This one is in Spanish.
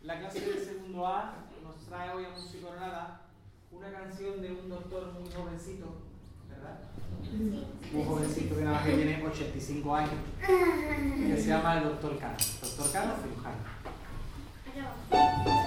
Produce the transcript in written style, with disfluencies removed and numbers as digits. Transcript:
La clase de segundo A nos trae hoy a Musicoronada una canción de un doctor muy jovencito, ¿verdad? Sí. Muy jovencito, que nada más que tiene 85 años, que se llama el Dr. Cano. Dr. Cano Cirujano.